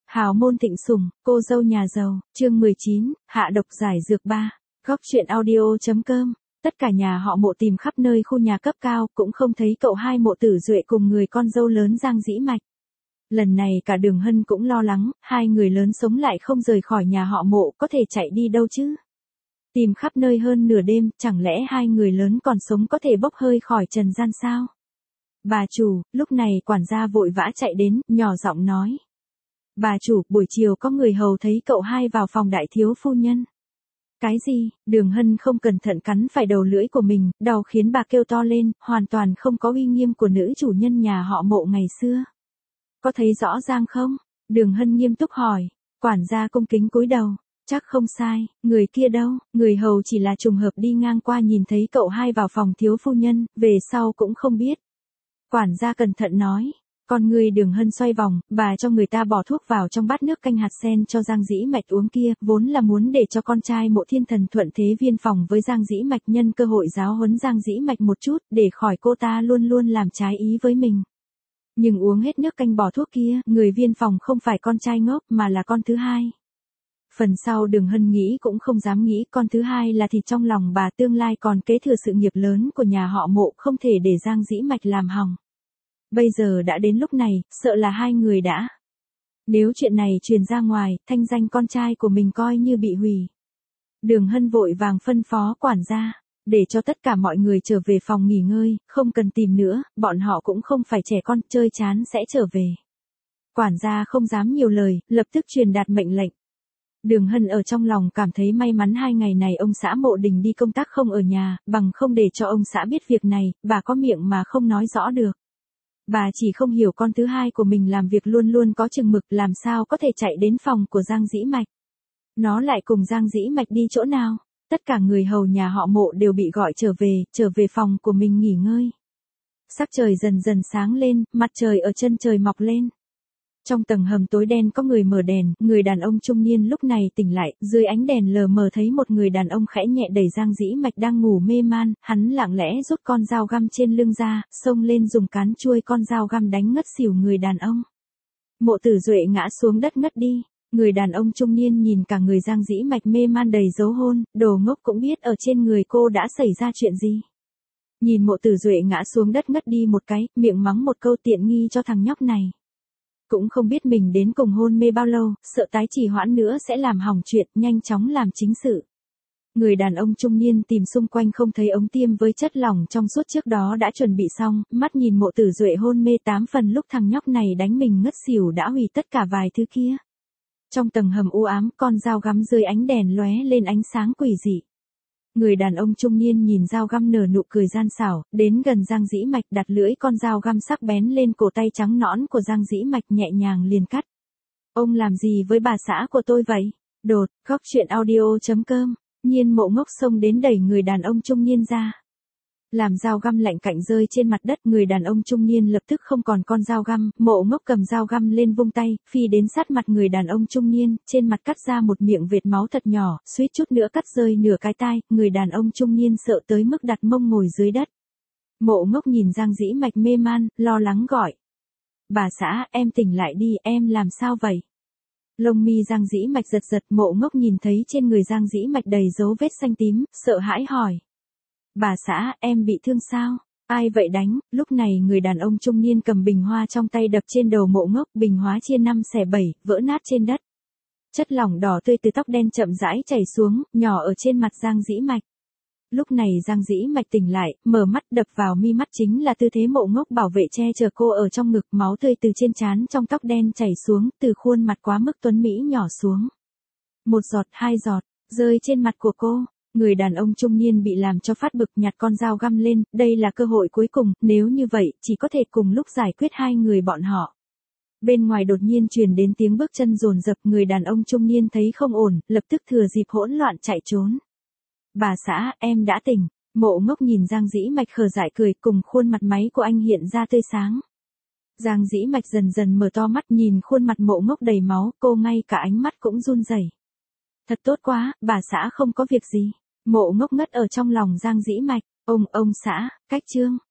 Hào môn thịnh sủng, cô dâu nhà giàu, chương 19, hạ độc giải dược 3. Góc truyện audio.com. Tất cả nhà họ Mộ tìm khắp nơi khu nhà cấp cao, cũng không thấy cậu hai Mộ Tử Duệ cùng người con dâu lớn Giang Dĩ Mạch. Lần này cả Đường Hân cũng lo lắng, hai người lớn sống lại không rời khỏi nhà họ Mộ, có thể chạy đi đâu chứ? Tìm khắp nơi hơn nửa đêm, chẳng lẽ hai người lớn còn sống có thể bốc hơi khỏi trần gian sao? Bà chủ, lúc này quản gia vội vã chạy đến, nhỏ giọng nói. Bà chủ, buổi chiều có người hầu thấy cậu hai vào phòng đại thiếu phu nhân. Cái gì? Đường Hân không cẩn thận cắn phải đầu lưỡi của mình, đau khiến bà kêu to lên, hoàn toàn không có uy nghiêm của nữ chủ nhân nhà họ Mộ ngày xưa. Có thấy rõ ràng không? Đường Hân nghiêm túc hỏi. Quản gia cung kính cúi đầu. Chắc không sai, người kia đâu? Người hầu chỉ là trùng hợp đi ngang qua nhìn thấy cậu hai vào phòng thiếu phu nhân, về sau cũng không biết. Quản gia cẩn thận nói. Con người Đường Hân xoay vòng, bà cho người ta bỏ thuốc vào trong bát nước canh hạt sen cho Giang Dĩ Mạch uống kia, vốn là muốn để cho con trai Mộ Thiên Thần thuận thế viên phòng với Giang Dĩ Mạch, nhân cơ hội giáo huấn Giang Dĩ Mạch một chút, để khỏi cô ta luôn luôn làm trái ý với mình. Nhưng uống hết nước canh bỏ thuốc kia, người viên phòng không phải con trai ngốc mà là con thứ hai. Phần sau Đường Hân nghĩ cũng không dám nghĩ, con thứ hai là thì trong lòng bà tương lai còn kế thừa sự nghiệp lớn của nhà họ Mộ, không thể để Giang Dĩ Mạch làm hỏng. Bây giờ đã đến lúc này, sợ là hai người đã. Nếu chuyện này truyền ra ngoài, thanh danh con trai của mình coi như bị hủy. Đường Hân vội vàng phân phó quản gia, để cho tất cả mọi người trở về phòng nghỉ ngơi, không cần tìm nữa, bọn họ cũng không phải trẻ con, chơi chán sẽ trở về. Quản gia không dám nhiều lời, lập tức truyền đạt mệnh lệnh. Đường Hân ở trong lòng cảm thấy may mắn 2 ngày này ông xã Mộ Đình đi công tác không ở nhà, bằng không để cho ông xã biết việc này, bà có miệng mà không nói rõ được. Bà chỉ không hiểu con thứ hai của mình làm việc luôn luôn có chừng mực, làm sao có thể chạy đến phòng của Giang Dĩ Mạch. Nó lại cùng Giang Dĩ Mạch đi chỗ nào? Tất cả người hầu nhà họ Mộ đều bị gọi trở về phòng của mình nghỉ ngơi. Sắc trời dần dần sáng lên, mặt trời ở chân trời mọc lên. Trong tầng hầm tối đen có người mở đèn, người đàn ông trung niên lúc này tỉnh lại, dưới ánh đèn lờ mờ thấy một người đàn ông khẽ nhẹ đẩy Giang Dĩ Mạch đang ngủ mê man, hắn lặng lẽ rút con dao găm trên lưng ra, xông lên dùng cán chuôi con dao găm đánh ngất xỉu người đàn ông. Mộ Tử Duệ ngã xuống đất ngất đi, người đàn ông trung niên nhìn cả người Giang Dĩ Mạch mê man đầy dấu hôn, đồ ngốc cũng biết ở trên người cô đã xảy ra chuyện gì. Nhìn Mộ Tử Duệ ngã xuống đất ngất đi một cái, miệng mắng một câu tiện nghi cho thằng nhóc này. Cũng không biết mình đến cùng hôn mê bao lâu, sợ tái trì hoãn nữa sẽ làm hỏng chuyện, nhanh chóng làm chính sự. Người đàn ông trung niên tìm xung quanh không thấy ống tiêm với chất lỏng trong suốt trước đó đã chuẩn bị xong, mắt nhìn Mộ Tử Duệ hôn mê 8 phần lúc thằng nhóc này đánh mình ngất xỉu đã hủy tất cả vài thứ kia. Trong tầng hầm u ám, con dao găm dưới ánh đèn lóe lên ánh sáng quỷ dị. Người đàn ông trung niên nhìn dao găm nở nụ cười gian xảo, đến gần Giang Dĩ Mạch đặt lưỡi con dao găm sắc bén lên cổ tay trắng nõn của Giang Dĩ Mạch nhẹ nhàng liền cắt. Ông làm gì với bà xã của tôi vậy? Đột, góc truyện audio.com, Nhiên Mộ ngốc xông đến đẩy người đàn ông trung niên ra. Làm dao găm lạnh cạnh rơi trên mặt đất, người đàn ông trung niên lập tức không còn con dao găm, Mộ ngốc cầm dao găm lên vung tay, phi đến sát mặt người đàn ông trung niên, trên mặt cắt ra một miệng vệt máu thật nhỏ, suýt chút nữa cắt rơi nửa cái tai, người đàn ông trung niên sợ tới mức đặt mông ngồi dưới đất. Mộ ngốc nhìn Giang Dĩ Mạch mê man, lo lắng gọi. Bà xã, em tỉnh lại đi, em làm sao vậy? Lông mi Giang Dĩ Mạch giật giật, Mộ ngốc nhìn thấy trên người Giang Dĩ Mạch đầy dấu vết xanh tím, sợ hãi hỏi. Bà xã, em bị thương sao? Ai vậy đánh? Lúc này người đàn ông trung niên cầm bình hoa trong tay đập trên đầu Mộ ngốc, bình hoa chia 5 xẻ 7, vỡ nát trên đất. Chất lỏng đỏ tươi từ tóc đen chậm rãi chảy xuống, nhỏ ở trên mặt Giang Dĩ Mạch. Lúc này Giang Dĩ Mạch tỉnh lại, mở mắt, đập vào mi mắt chính là tư thế Mộ ngốc bảo vệ che chở cô ở trong ngực, máu tươi từ trên trán trong tóc đen chảy xuống, từ khuôn mặt quá mức tuấn mỹ nhỏ xuống. 1 giọt, 2 giọt, rơi trên mặt của cô. Người đàn ông trung niên bị làm cho phát bực, nhặt con dao găm lên, đây là cơ hội cuối cùng, nếu như vậy, chỉ có thể cùng lúc giải quyết hai người bọn họ. Bên ngoài đột nhiên truyền đến tiếng bước chân dồn dập, người đàn ông trung niên thấy không ổn, lập tức thừa dịp hỗn loạn chạy trốn. Bà xã, em đã tỉnh. Mộ ngốc nhìn Giang Dĩ Mạch khờ dại cười, cùng khuôn mặt máy của anh hiện ra tươi sáng. Giang Dĩ Mạch dần dần mở to mắt nhìn khuôn mặt Mộ ngốc đầy máu, cô ngay cả ánh mắt cũng run rẩy. Thật tốt quá, bà xã không có việc gì. Mộ ngốc ngất ở trong lòng Giang Dĩ Mạch. Ông xã, cách chương.